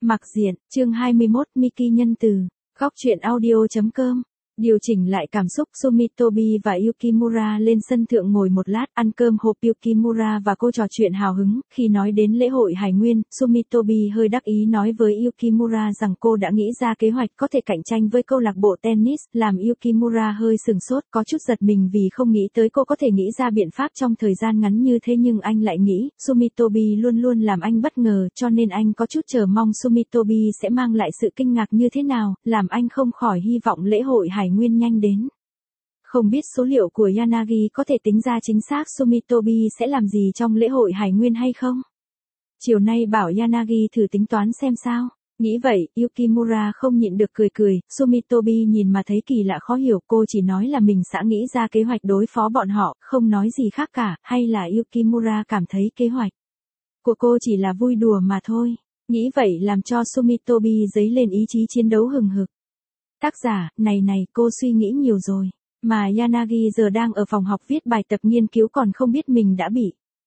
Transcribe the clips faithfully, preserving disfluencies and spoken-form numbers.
Mặc diện, chương hai mươi mốt, Miki nhân từ. Góc truyện audio chấm com. Điều chỉnh lại cảm xúc, Sumitobi và Yukimura lên sân thượng ngồi một lát, ăn cơm hộp. Yukimura và cô trò chuyện hào hứng, khi nói đến lễ hội Hải Nguyên, Sumitobi hơi đắc ý nói với Yukimura rằng cô đã nghĩ ra kế hoạch có thể cạnh tranh với câu lạc bộ tennis, làm Yukimura hơi sừng sốt, có chút giật mình vì không nghĩ tới cô có thể nghĩ ra biện pháp trong thời gian ngắn như thế, nhưng anh lại nghĩ, Sumitobi luôn luôn làm anh bất ngờ, cho nên anh có chút chờ mong Sumitobi sẽ mang lại sự kinh ngạc như thế nào, làm anh không khỏi hy vọng lễ hội Hải Nguyên nhanh đến. Không biết số liệu của Yanagi có thể tính ra chính xác Sumitobi sẽ làm gì trong lễ hội Hải Nguyên hay không? Chiều nay bảo Yanagi thử tính toán xem sao. Nghĩ vậy, Yukimura không nhịn được cười cười, Sumitobi nhìn mà thấy kỳ lạ khó hiểu, cô chỉ nói là mình sẽ nghĩ ra kế hoạch đối phó bọn họ, không nói gì khác cả, hay là Yukimura cảm thấy kế hoạch của cô chỉ là vui đùa mà thôi. Nghĩ vậy làm cho Sumitobi dấy lên ý chí chiến đấu hừng hực. Tác giả, này này, cô suy nghĩ nhiều rồi. Mà Yanagi giờ đang ở phòng học viết bài tập nghiên cứu còn không biết mình đã bị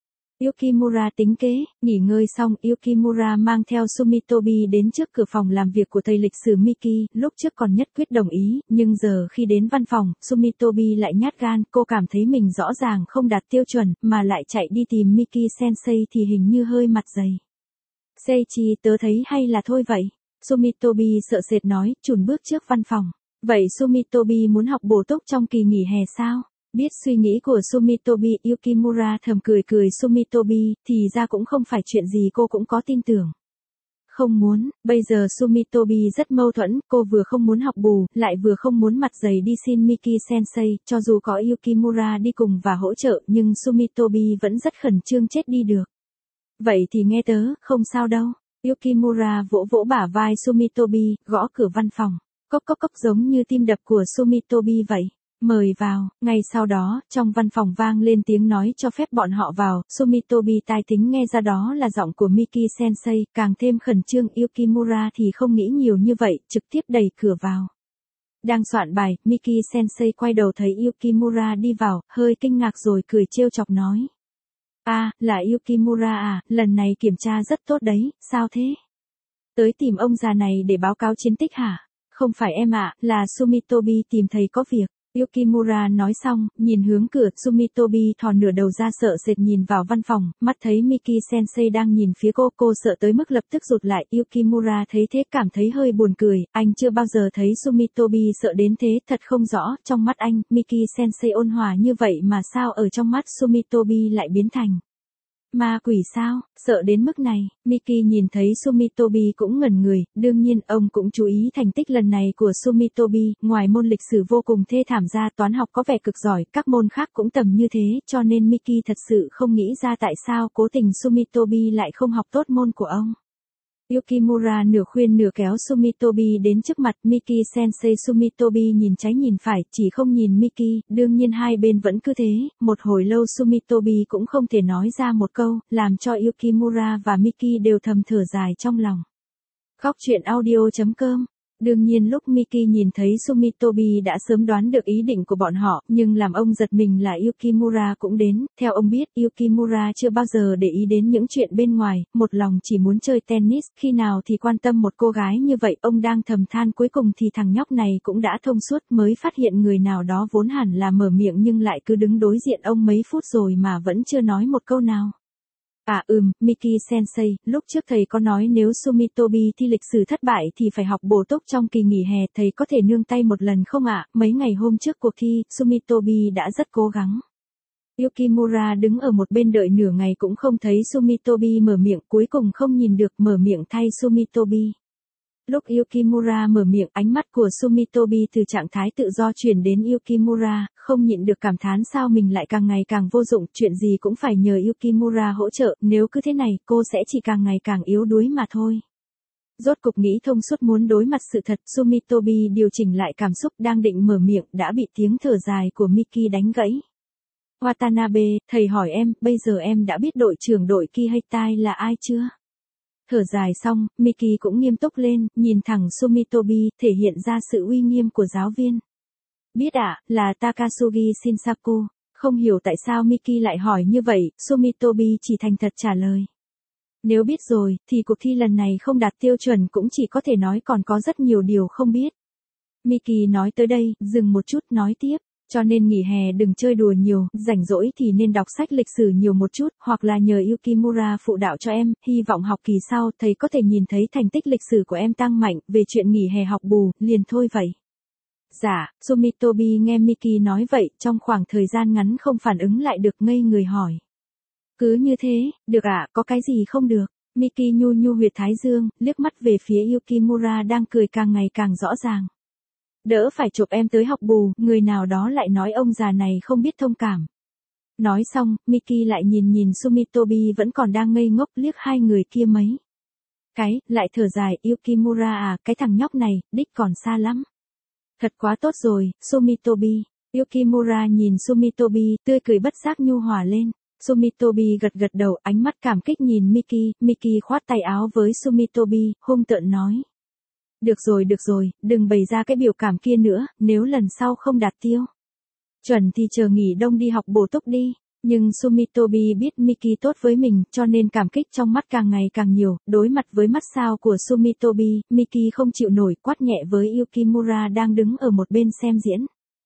Yukimura tính kế. Nghỉ ngơi xong, Yukimura mang theo Sumitobi đến trước cửa phòng làm việc của thầy lịch sử Miki, lúc trước còn nhất quyết đồng ý, nhưng giờ khi đến văn phòng, Sumitobi lại nhát gan, cô cảm thấy mình rõ ràng không đạt tiêu chuẩn, mà lại chạy đi tìm Miki sensei thì hình như hơi mặt dày. Seichi, tớ thấy hay là thôi vậy. Sumitobi sợ sệt nói, chùn bước trước văn phòng. Vậy Sumitobi muốn học bổ túc trong kỳ nghỉ hè sao? Biết suy nghĩ của Sumitobi, Yukimura thầm cười cười Sumitobi, thì ra cũng không phải chuyện gì cô cũng có tin tưởng. Không muốn, bây giờ Sumitobi rất mâu thuẫn, cô vừa không muốn học bù, lại vừa không muốn mặt dày đi xin Miki sensei, cho dù có Yukimura đi cùng và hỗ trợ, nhưng Sumitobi vẫn rất khẩn trương chết đi được. Vậy thì nghe tớ, không sao đâu. Yukimura vỗ vỗ bả vai Sumitobi, gõ cửa văn phòng. Cốc cốc cốc giống như tim đập của Sumitobi vậy. Mời vào. Ngay sau đó, trong văn phòng vang lên tiếng nói cho phép bọn họ vào. Sumitobi tai tính nghe ra đó là giọng của Miki sensei, càng thêm khẩn trương. Yukimura thì không nghĩ nhiều như vậy, trực tiếp đẩy cửa vào. Đang soạn bài, Miki sensei quay đầu thấy Yukimura đi vào, hơi kinh ngạc rồi cười trêu chọc nói. À, là Yukimura à, lần này kiểm tra rất tốt đấy, sao thế? Tới tìm ông già này để báo cáo chiến tích hả? Không phải em ạ, à, là Sumitobi tìm thầy có việc. Yukimura nói xong, nhìn hướng cửa, Sumitobi thò nửa đầu ra sợ sệt nhìn vào văn phòng, mắt thấy Miki sensei đang nhìn phía cô, cô sợ tới mức lập tức rụt lại. Yukimura thấy thế cảm thấy hơi buồn cười, anh chưa bao giờ thấy Sumitobi sợ đến thế, thật không rõ, trong mắt anh, Miki sensei ôn hòa như vậy mà sao ở trong mắt Sumitobi lại biến thành ma quỷ sao, sợ đến mức này. Miki nhìn thấy Sumitobi cũng ngẩn người, đương nhiên ông cũng chú ý thành tích lần này của Sumitobi, ngoài môn lịch sử vô cùng thê thảm ra, toán học có vẻ cực giỏi, các môn khác cũng tầm như thế, cho nên Miki thật sự không nghĩ ra tại sao cố tình Sumitobi lại không học tốt môn của ông. Yukimura nửa khuyên nửa kéo Sumitobi đến trước mặt Miki sensei. Sumitobi nhìn trái nhìn phải, chỉ không nhìn Miki, đương nhiên hai bên vẫn cứ thế, một hồi lâu Sumitobi cũng không thể nói ra một câu, làm cho Yukimura và Miki đều thầm thở dài trong lòng. Góc truyện audio chấm com. Đương nhiên lúc Miki nhìn thấy Sumitobi đã sớm đoán được ý định của bọn họ, nhưng làm ông giật mình là Yukimura cũng đến. Theo ông biết, Yukimura chưa bao giờ để ý đến những chuyện bên ngoài, một lòng chỉ muốn chơi tennis, khi nào thì quan tâm một cô gái như vậy. Ông đang thầm than cuối cùng thì thằng nhóc này cũng đã thông suốt, mới phát hiện người nào đó vốn hẳn là mở miệng nhưng lại cứ đứng đối diện ông mấy phút rồi mà vẫn chưa nói một câu nào. À ừm, Miki sensei, lúc trước thầy có nói nếu Sumitobi thi lịch sử thất bại thì phải học bổ túc trong kỳ nghỉ hè, thầy có thể nương tay một lần không ạ? Mấy ngày hôm trước cuộc thi, Sumitobi đã rất cố gắng. Yukimura đứng ở một bên đợi nửa ngày cũng không thấy Sumitobi mở miệng, cuối cùng không nhìn được mở miệng thay Sumitobi. Lúc Yukimura mở miệng, ánh mắt của Sumitobi từ trạng thái tự do chuyển đến Yukimura, không nhịn được cảm thán sao mình lại càng ngày càng vô dụng, chuyện gì cũng phải nhờ Yukimura hỗ trợ, nếu cứ thế này, cô sẽ chỉ càng ngày càng yếu đuối mà thôi. Rốt cục nghĩ thông suốt muốn đối mặt sự thật, Sumitobi điều chỉnh lại cảm xúc đang định mở miệng, đã bị tiếng thở dài của Miki đánh gãy. Watanabe, thầy hỏi em, bây giờ em đã biết đội trưởng đội Kiheitai là ai chưa? Thở dài xong, Miki cũng nghiêm túc lên, nhìn thẳng Sumitobi, thể hiện ra sự uy nghiêm của giáo viên. Biết ạ, à, là Takasugi Shinsaku. Không hiểu tại sao Miki lại hỏi như vậy, Sumitobi chỉ thành thật trả lời. Nếu biết rồi, thì cuộc thi lần này không đạt tiêu chuẩn cũng chỉ có thể nói còn có rất nhiều điều không biết. Miki nói tới đây, dừng một chút nói tiếp. Cho nên nghỉ hè đừng chơi đùa nhiều, rảnh rỗi thì nên đọc sách lịch sử nhiều một chút, hoặc là nhờ Yukimura phụ đạo cho em, hy vọng học kỳ sau thầy có thể nhìn thấy thành tích lịch sử của em tăng mạnh, về chuyện nghỉ hè học bù, liền thôi vậy. Dạ, Sumitobi nghe Miki nói vậy, trong khoảng thời gian ngắn không phản ứng lại được ngây người hỏi. Cứ như thế, được ạ, à, có cái gì không được? Miki nhu nhu huyệt thái dương, liếc mắt về phía Yukimura đang cười càng ngày càng rõ ràng. Đỡ phải chụp em tới học bù, người nào đó lại nói ông già này không biết thông cảm. Nói xong, Miki lại nhìn nhìn Sumitobi vẫn còn đang ngây ngốc liếc hai người kia mấy. Cái, lại thở dài, Yukimura à, cái thằng nhóc này, đích còn xa lắm. Thật quá tốt rồi, Sumitobi. Yukimura nhìn Sumitobi, tươi cười bất giác nhu hòa lên. Sumitobi gật gật đầu, ánh mắt cảm kích nhìn Miki, Miki khoát tay áo với Sumitobi, hung tợn nói. Được rồi được rồi, đừng bày ra cái biểu cảm kia nữa, nếu lần sau không đạt tiêu chuẩn thì chờ nghỉ đông đi học bổ túc đi. Nhưng Sumitobi biết Miki tốt với mình, cho nên cảm kích trong mắt càng ngày càng nhiều, đối mặt với mắt sao của Sumitobi, Miki không chịu nổi, quát nhẹ với Yukimura đang đứng ở một bên xem diễn.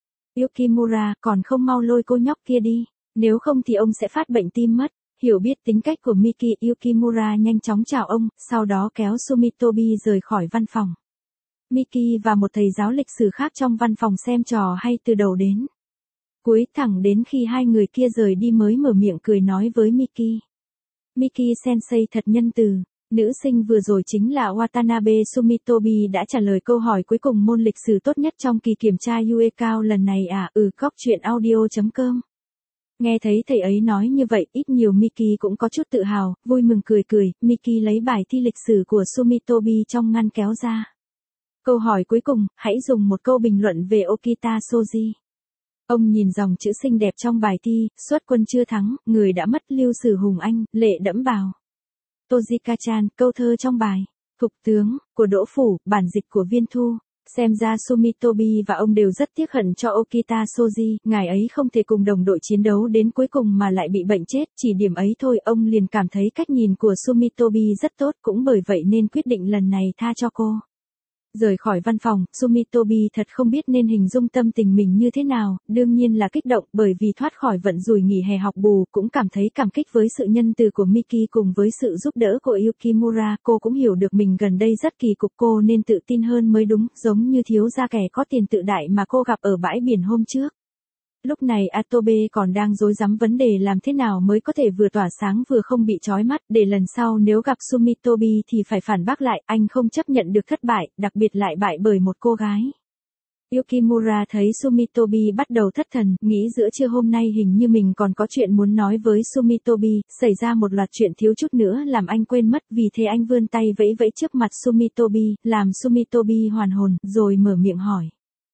Yukimura, còn không mau lôi cô nhóc kia đi, nếu không thì ông sẽ phát bệnh tim mất. Hiểu biết tính cách của Miki, Yukimura nhanh chóng chào ông, sau đó kéo Sumitobi rời khỏi văn phòng. Miki và một thầy giáo lịch sử khác trong văn phòng xem trò hay từ đầu đến cuối, thẳng đến khi hai người kia rời đi mới mở miệng cười nói với Miki. Miki sensei thật nhân từ. Nữ sinh vừa rồi chính là Watanabe Sumitobi đã trả lời câu hỏi cuối cùng môn lịch sử tốt nhất trong kỳ kiểm tra u e cao lần này à, ừ, góc truyện audio chấm com. Nghe thấy thầy ấy nói như vậy, ít nhiều Miki cũng có chút tự hào, vui mừng cười cười, Miki lấy bài thi lịch sử của Sumitobi trong ngăn kéo ra. Câu hỏi cuối cùng, hãy dùng một câu bình luận về Okita Shoji. Ông nhìn dòng chữ xinh đẹp trong bài thi, xuất quân chưa thắng, người đã mất Lưu Sử Hùng Anh, lệ đẫm bào. Tojika-chan, câu thơ trong bài, Thục tướng, của Đỗ Phủ, bản dịch của Viên Thu. Xem ra Sumitobi và ông đều rất tiếc hận cho Okita Shoji, ngài ấy không thể cùng đồng đội chiến đấu đến cuối cùng mà lại bị bệnh chết, chỉ điểm ấy thôi ông liền cảm thấy cách nhìn của Sumitobi rất tốt, cũng bởi vậy nên quyết định lần này tha cho cô. Rời khỏi văn phòng, Sumitobi thật không biết nên hình dung tâm tình mình như thế nào, đương nhiên là kích động bởi vì thoát khỏi vận rủi nghỉ hè học bù, cũng cảm thấy cảm kích với sự nhân từ của Miki cùng với sự giúp đỡ của Yukimura, cô cũng hiểu được mình gần đây rất kỳ cục, cô nên tự tin hơn mới đúng, giống như thiếu gia kẻ có tiền tự đại mà cô gặp ở bãi biển hôm trước. Lúc này Atobe còn đang rối rắm vấn đề làm thế nào mới có thể vừa tỏa sáng vừa không bị chói mắt, để lần sau nếu gặp Sumitobi thì phải phản bác lại, anh không chấp nhận được thất bại, đặc biệt lại bại bởi một cô gái. Yukimura thấy Sumitobi bắt đầu thất thần, nghĩ giữa trưa hôm nay hình như mình còn có chuyện muốn nói với Sumitobi, xảy ra một loạt chuyện thiếu chút nữa làm anh quên mất, vì thế anh vươn tay vẫy vẫy trước mặt Sumitobi, làm Sumitobi hoàn hồn, rồi mở miệng hỏi.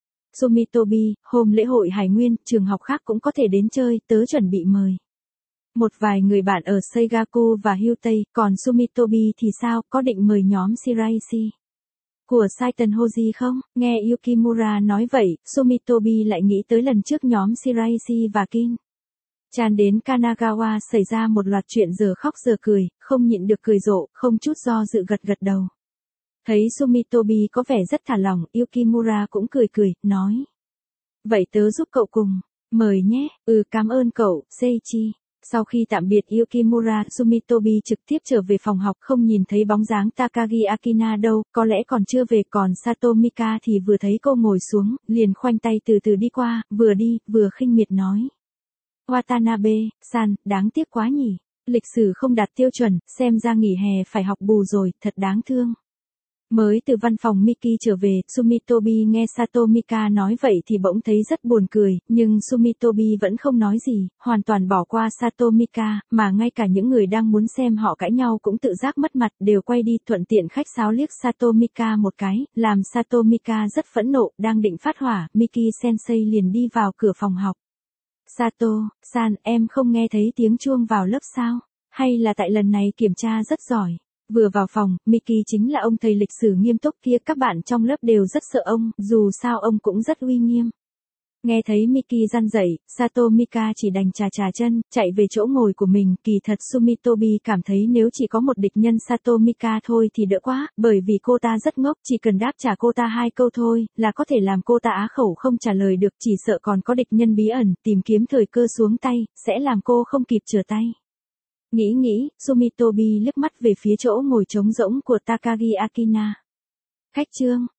Sumitobi, hôm lễ hội Hải Nguyên, trường học khác cũng có thể đến chơi, tớ chuẩn bị mời một vài người bạn ở Seigaku và Hyutei, còn Sumitobi thì sao, có định mời nhóm Shiraishi của Saiten Hoji không? Nghe Yukimura nói vậy, Sumitobi lại nghĩ tới lần trước nhóm Shiraishi và Kin Chan đến Kanagawa xảy ra một loạt chuyện giờ khóc giờ cười, không nhịn được cười rộ, không chút do dự gật gật đầu. Thấy Sumitobi có vẻ rất thả lỏng, Yukimura cũng cười cười, nói. Vậy tớ giúp cậu cùng, mời nhé, ừ cảm ơn cậu, Seiichi. Sau khi tạm biệt Yukimura, Sumitobi trực tiếp trở về phòng học, không nhìn thấy bóng dáng Takagi Akina đâu, có lẽ còn chưa về, còn Sato Mika thì vừa thấy cô ngồi xuống, liền khoanh tay từ từ đi qua, vừa đi, vừa khinh miệt nói. Watanabe-san, đáng tiếc quá nhỉ, lịch sử không đạt tiêu chuẩn, xem ra nghỉ hè phải học bù rồi, thật đáng thương. Mới từ văn phòng Miki trở về, Sumitobi nghe Sato Mika nói vậy thì bỗng thấy rất buồn cười, nhưng Sumitobi vẫn không nói gì, hoàn toàn bỏ qua Sato Mika, mà ngay cả những người đang muốn xem họ cãi nhau cũng tự giác mất mặt, đều quay đi, thuận tiện khách sáo liếc Sato Mika một cái, làm Sato Mika rất phẫn nộ, đang định phát hỏa, Miki Sensei liền đi vào cửa phòng học. Sato-san, em không nghe thấy tiếng chuông vào lớp sao? Hay là tại lần này kiểm tra rất giỏi? Vừa vào phòng, Miki chính là ông thầy lịch sử nghiêm túc kia, các bạn trong lớp đều rất sợ ông, dù sao ông cũng rất uy nghiêm. Nghe thấy Miki răn dậy, Sato Mika chỉ đành chà chà chân, chạy về chỗ ngồi của mình. Kỳ thật Sumitobi cảm thấy nếu chỉ có một địch nhân Sato Mika thôi thì đỡ quá, bởi vì cô ta rất ngốc, chỉ cần đáp trả cô ta hai câu thôi, là có thể làm cô ta á khẩu không trả lời được, chỉ sợ còn có địch nhân bí ẩn, tìm kiếm thời cơ xuống tay, sẽ làm cô không kịp trở tay. Nghĩ nghĩ, Sumitobi liếc mắt về phía chỗ ngồi trống rỗng của Takagi Akina. Khách trương.